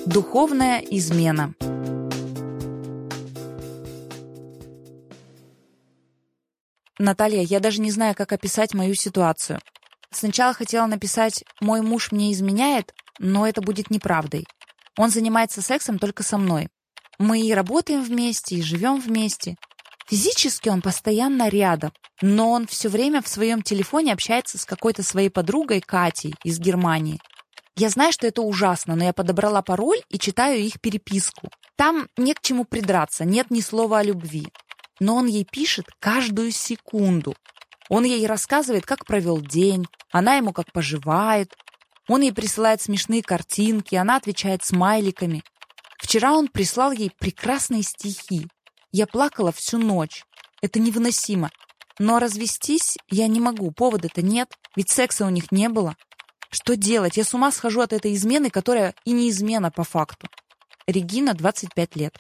Духовная измена. Наталья, я даже не знаю, как описать мою ситуацию. Сначала хотела написать «Мой муж мне изменяет», но это будет неправдой. Он занимается сексом только со мной. Мы и работаем вместе, и живем вместе. Физически он постоянно рядом, но он все время в своем телефоне общается с какой-то своей подругой Катей из Германии. Я знаю, что это ужасно, но я подобрала пароль и читаю их переписку. Там не к чему придраться, нет ни слова о любви. Но он ей пишет каждую секунду. Он ей рассказывает, как провел день, она ему как поживает. Он ей присылает смешные картинки, она отвечает смайликами. Вчера он прислал ей прекрасные стихи. Я плакала всю ночь. Это невыносимо. Но развестись я не могу, повода-то нет, ведь секса у них не было. Что делать? Я с ума схожу от этой измены, которая и не измена по факту. Регина, 25 лет.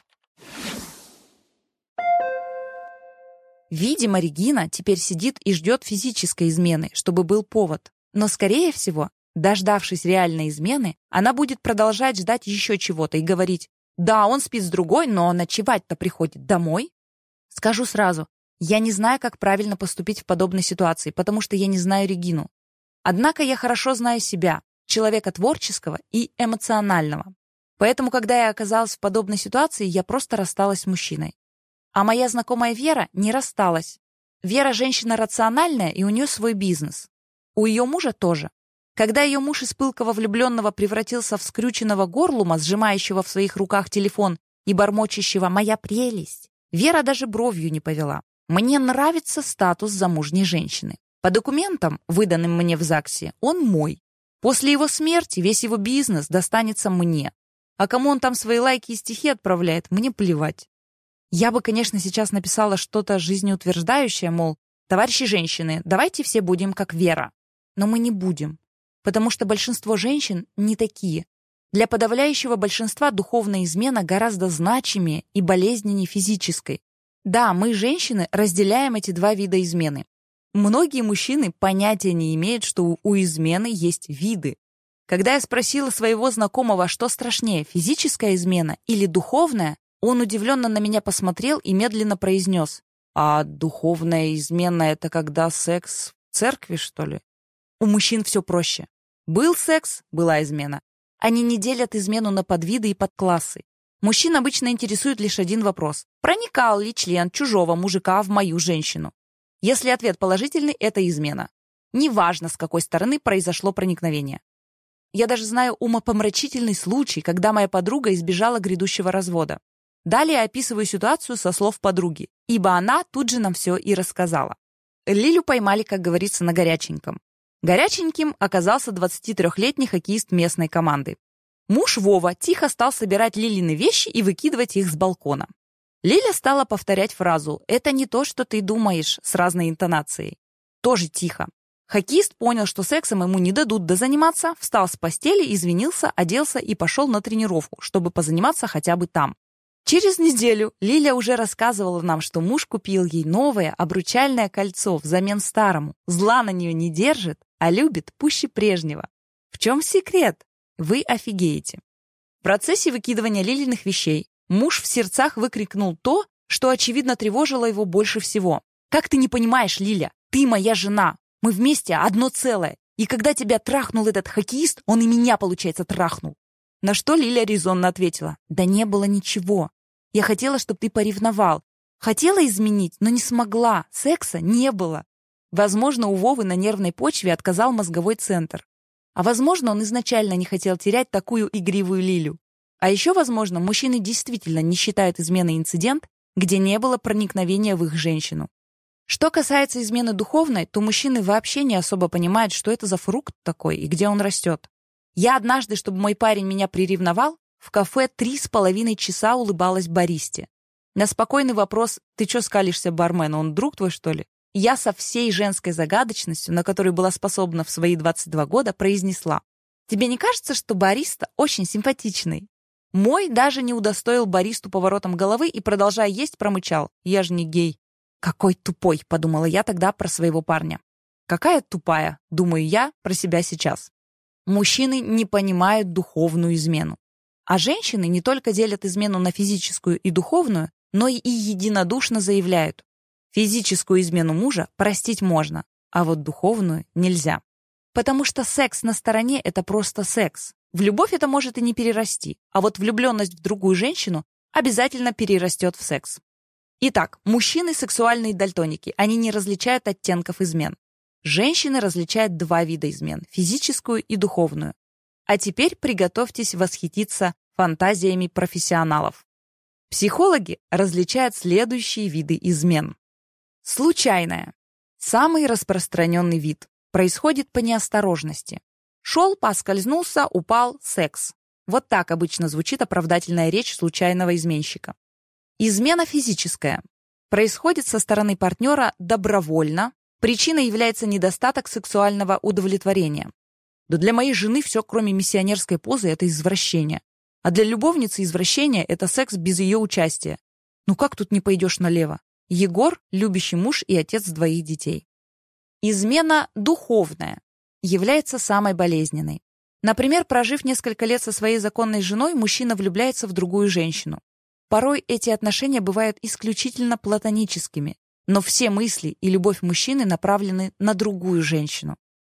Видимо, Регина теперь сидит и ждет физической измены, чтобы был повод. Но, скорее всего, дождавшись реальной измены, она будет продолжать ждать еще чего-то и говорить: «Да, он спит с другой, но ночевать-то приходит домой». Скажу сразу, я не знаю, как правильно поступить в подобной ситуации, потому что я не знаю Регину. Однако я хорошо знаю себя, человека творческого и эмоционального. Поэтому, когда я оказалась в подобной ситуации, я просто рассталась с мужчиной. А моя знакомая Вера не рассталась. Вера женщина рациональная, и у нее свой бизнес. У ее мужа тоже. Когда ее муж из пылкого влюбленного превратился в скрюченного горлума, сжимающего в своих руках телефон и бормочущего «моя прелесть», Вера даже бровью не повела. Мне нравится статус замужней женщины. По документам, выданным мне в ЗАГСе, он мой. После его смерти весь его бизнес достанется мне. А кому он там свои лайки и стихи отправляет, мне плевать. Я бы, конечно, сейчас написала что-то жизнеутверждающее, мол, товарищи женщины, давайте все будем как Вера. Но мы не будем, потому что большинство женщин не такие. Для подавляющего большинства духовная измена гораздо значимее и болезненнее физической. Да, мы, женщины, разделяем эти два вида измены. Многие мужчины понятия не имеют, что у измены есть виды. Когда я спросила своего знакомого, что страшнее, физическая измена или духовная, он удивленно на меня посмотрел и медленно произнес: «А духовная измена — это когда секс в церкви, что ли?» У мужчин все проще. Был секс — была измена. Они не делят измену на подвиды и подклассы. Мужчин обычно интересует лишь один вопрос: проникал ли член чужого мужика в мою женщину? Если ответ положительный, это измена. Неважно, с какой стороны произошло проникновение. Я даже знаю умопомрачительный случай, когда моя подруга избежала грядущего развода. Далее описываю ситуацию со слов подруги, ибо она тут же нам все и рассказала. Лилю поймали, как говорится, на горяченьком. Горяченьким оказался 23-летний хоккеист местной команды. Муж Вова тихо стал собирать Лилины вещи и выкидывать их с балкона. Лиля стала повторять фразу «это не то, что ты думаешь» с разной интонацией. Тоже тихо. Хоккеист понял, что сексом ему не дадут дозаниматься, встал с постели, извинился, оделся и пошел на тренировку, чтобы позаниматься хотя бы там. Через неделю Лиля уже рассказывала нам, что муж купил ей новое обручальное кольцо взамен старому. Зла на нее не держит, а любит пуще прежнего. В чем секрет? Вы офигеете. В процессе выкидывания Лилиных вещей муж в сердцах выкрикнул то, что, очевидно, тревожило его больше всего. «Как ты не понимаешь, Лиля? Ты моя жена. Мы вместе одно целое. И когда тебя трахнул этот хоккеист, он и меня, получается, трахнул». На что Лиля резонно ответила: «Да не было ничего. Я хотела, чтобы ты поревновал. Хотела изменить, но не смогла. Секса не было». Возможно, у Вовы на нервной почве отказал мозговой центр. А возможно, он изначально не хотел терять такую игривую Лилю. А еще, возможно, мужчины действительно не считают изменой инцидент, где не было проникновения в их женщину. Что касается измены духовной, то мужчины вообще не особо понимают, что это за фрукт такой и где он растет. Я однажды, чтобы мой парень меня приревновал, в кафе 3,5 часа улыбалась баристе. На спокойный вопрос «Ты чё скалишься, бармен, он друг твой, что ли?» я со всей женской загадочностью, на которую была способна в свои 22 года, произнесла: «Тебе не кажется, что бариста очень симпатичный?» Мой даже не удостоил баристу поворотом головы и, продолжая есть, промычал: «Я же не гей». «Какой тупой», — подумала я тогда про своего парня. «Какая тупая», — думаю я про себя сейчас. Мужчины не понимают духовную измену. А женщины не только делят измену на физическую и духовную, но и единодушно заявляют: физическую измену мужа простить можно, а вот духовную нельзя. Потому что секс на стороне — это просто секс. В любовь это может и не перерасти, а вот влюбленность в другую женщину обязательно перерастет в секс. Итак, мужчины — сексуальные дальтоники, они не различают оттенков измен. Женщины различают два вида измен — физическую и духовную. А теперь приготовьтесь восхититься фантазиями профессионалов. Психологи различают следующие виды измен. Случайная. Самый распространенный вид. Происходит по неосторожности. Шел, поскользнулся, упал, секс. Вот так обычно звучит оправдательная речь случайного изменщика. Измена физическая. Происходит со стороны партнера добровольно. Причиной является недостаток сексуального удовлетворения. Да для моей жены все, кроме миссионерской позы, это извращение. А для любовницы извращение — это секс без ее участия. Ну как тут не пойдешь налево? Егор — любящий муж и отец двоих детей. Измена духовная является самой болезненной. Например, прожив несколько лет со своей законной женой, мужчина влюбляется в другую женщину. Порой эти отношения бывают исключительно платоническими, но все мысли и любовь мужчины направлены на другую женщину.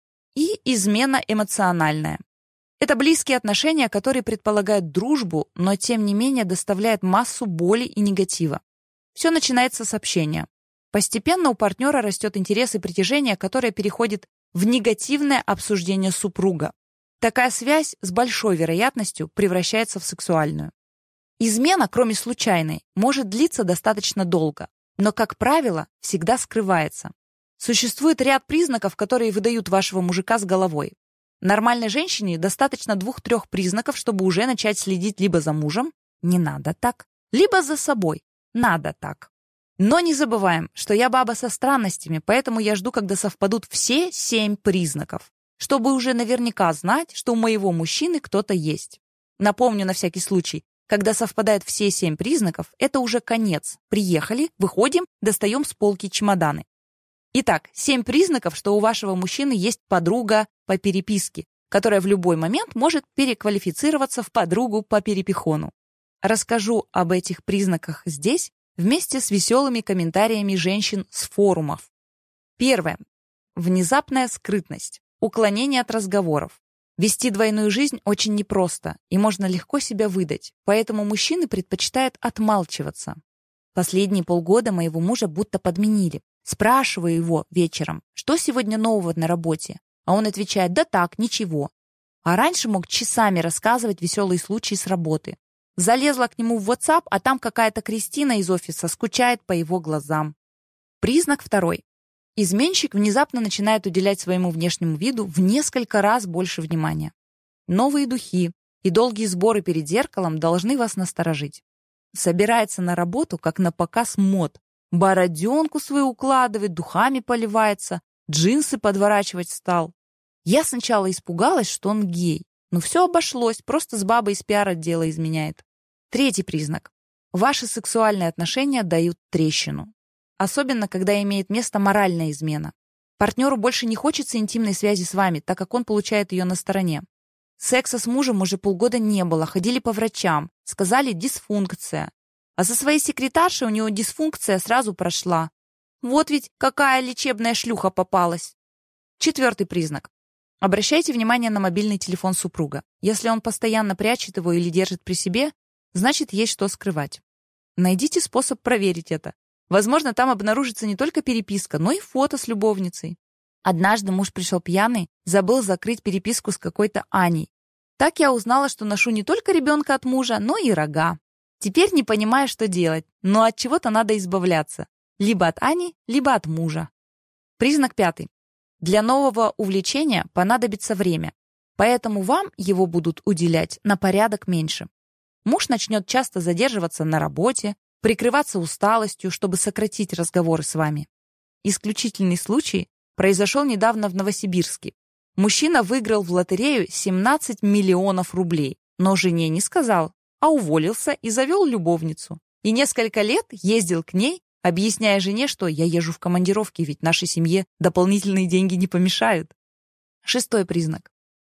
И измена эмоциональная. Это близкие отношения, которые предполагают дружбу, но тем не менее доставляют массу боли и негатива. Все начинается с общения. Постепенно у партнера растет интерес и притяжение, которое переходит в негативное обсуждение супруга. Такая связь с большой вероятностью превращается в сексуальную. Измена, кроме случайной, может длиться достаточно долго, но, как правило, всегда скрывается. Существует ряд признаков, которые выдают вашего мужика с головой. Нормальной женщине достаточно 2-3 признаков, чтобы уже начать следить либо за мужем, не надо так, либо за собой, надо так. Но не забываем, что я баба со странностями, поэтому я жду, когда совпадут все 7 признаков, чтобы уже наверняка знать, что у моего мужчины кто-то есть. Напомню на всякий случай, когда совпадают все 7 признаков, это уже конец. Приехали, выходим, достаем с полки чемоданы. Итак, 7 признаков, что у вашего мужчины есть подруга по переписке, которая в любой момент может переквалифицироваться в подругу по перепихону. Расскажу об этих признаках здесь, вместе с веселыми комментариями женщин с форумов. Первое. Внезапная скрытность, уклонение от разговоров. Вести двойную жизнь очень непросто, и можно легко себя выдать, поэтому мужчины предпочитают отмалчиваться. Последние полгода моего мужа будто подменили. Спрашиваю его вечером, что сегодня нового на работе, а он отвечает: да так, ничего. А раньше мог часами рассказывать веселые случаи с работы. Залезла к нему в WhatsApp, а там какая-то Кристина из офиса скучает по его глазам. Признак второй. Изменщик внезапно начинает уделять своему внешнему виду в несколько раз больше внимания. Новые духи и долгие сборы перед зеркалом должны вас насторожить. Собирается на работу, как на показ мод. Бороденку свою укладывает, духами поливается, джинсы подворачивать стал. Я сначала испугалась, что он гей, но все обошлось, просто с бабой из пиар-отдела изменяет. Третий признак. Ваши сексуальные отношения дают трещину. Особенно, когда имеет место моральная измена. Партнеру больше не хочется интимной связи с вами, так как он получает ее на стороне. Секса с мужем уже полгода не было, ходили по врачам, сказали дисфункция. А со своей секретаршей у него дисфункция сразу прошла. Вот ведь какая лечебная шлюха попалась. Четвертый признак. Обращайте внимание на мобильный телефон супруга. Если он постоянно прячет его или держит при себе, значит, есть что скрывать. Найдите способ проверить это. Возможно, там обнаружится не только переписка, но и фото с любовницей. Однажды муж пришел пьяный, забыл закрыть переписку с какой-то Аней. Так я узнала, что ношу не только ребенка от мужа, но и рога. Теперь не понимаю, что делать, но от чего-то надо избавляться. Либо от Ани, либо от мужа. Признак пятый. Для нового увлечения понадобится время, поэтому вам его будут уделять на порядок меньше. Муж начнет часто задерживаться на работе, прикрываться усталостью, чтобы сократить разговоры с вами. Исключительный случай произошел недавно в Новосибирске. Мужчина выиграл в лотерею 17 миллионов рублей, но жене не сказал, а уволился и завел любовницу. И несколько лет ездил к ней, объясняя жене, что я езжу в командировки, ведь нашей семье дополнительные деньги не помешают. Шестой признак.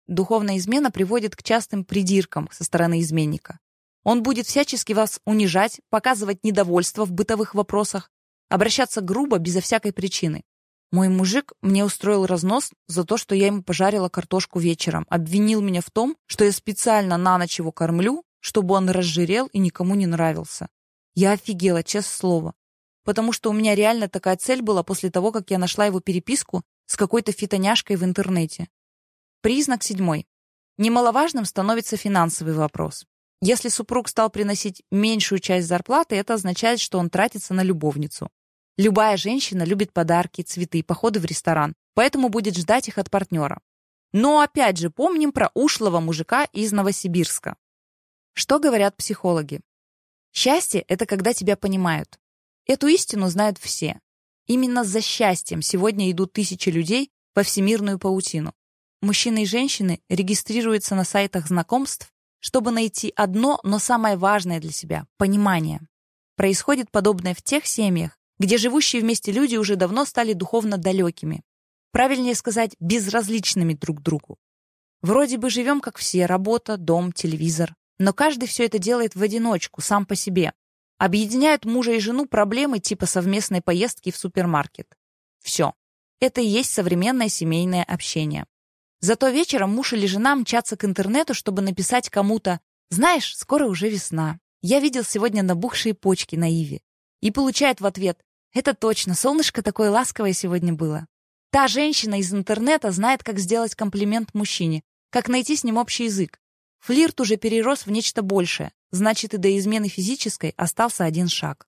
Духовная измена приводит к частым придиркам со стороны изменника. Он будет всячески вас унижать, показывать недовольство в бытовых вопросах, обращаться грубо, безо всякой причины. Мой мужик мне устроил разнос за то, что я ему пожарила картошку вечером, обвинил меня в том, что я специально на ночь его кормлю, чтобы он разжирел и никому не нравился. Я офигела, честное слово. Потому что у меня реально такая цель была после того, как я нашла его переписку с какой-то фитоняшкой в интернете. Признак 7. Немаловажным становится финансовый вопрос. Если супруг стал приносить меньшую часть зарплаты, это означает, что он тратится на любовницу. Любая женщина любит подарки, цветы, походы в ресторан, поэтому будет ждать их от партнера. Но опять же помним про ушлого мужика из Новосибирска. Что говорят психологи? Счастье — это когда тебя понимают. Эту истину знают все. Именно за счастьем сегодня идут тысячи людей во всемирную паутину. Мужчины и женщины регистрируются на сайтах знакомств, чтобы найти одно, но самое важное для себя — понимание. Происходит подобное в тех семьях, где живущие вместе люди уже давно стали духовно далекими. Правильнее сказать, безразличными друг другу. Вроде бы живем как все, работа, дом, телевизор. Но каждый все это делает в одиночку, сам по себе. Объединяют мужа и жену проблемы типа совместной поездки в супермаркет. Все. Это и есть современное семейное общение. Зато вечером муж или жена мчатся к интернету, чтобы написать кому-то: «Знаешь, скоро уже весна. Я видел сегодня набухшие почки на иве». И получает в ответ: «Это точно, солнышко такое ласковое сегодня было». Та женщина из интернета знает, как сделать комплимент мужчине, как найти с ним общий язык. Флирт уже перерос в нечто большее, значит, и до измены физической остался один шаг.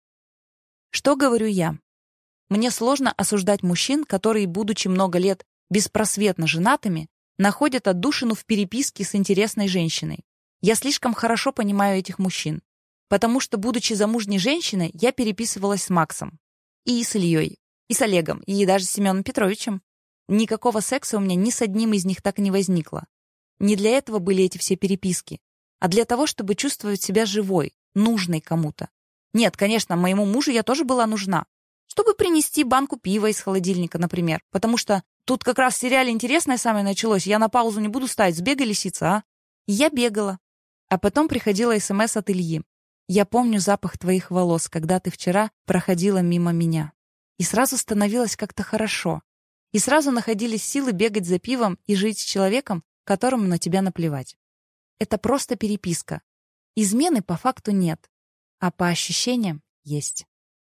Что говорю я? Мне сложно осуждать мужчин, которые, будучи много лет беспросветно женатыми, находят отдушину в переписке с интересной женщиной. Я слишком хорошо понимаю этих мужчин, потому что, будучи замужней женщиной, я переписывалась с Максом, и с Ильей, и с Олегом, и даже с Семеном Петровичем. Никакого секса у меня ни с одним из них так и не возникло. Не для этого были эти все переписки, а для того, чтобы чувствовать себя живой, нужной кому-то. Нет, конечно, моему мужу я тоже была нужна, чтобы принести банку пива из холодильника, например, потому что тут как раз в сериале интересное самое началось, я на паузу не буду ставить, сбегай, лисица, а? И я бегала. А потом приходила СМС от Ильи. «Я помню запах твоих волос, когда ты вчера проходила мимо меня». И сразу становилось как-то хорошо. И сразу находились силы бегать за пивом и жить с человеком, которому на тебя наплевать. Это просто переписка. Измены по факту нет, а по ощущениям есть.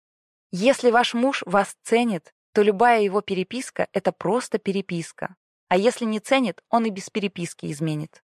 Если ваш муж вас ценит, то любая его переписка — это просто переписка. А если не ценит, он и без переписки изменит.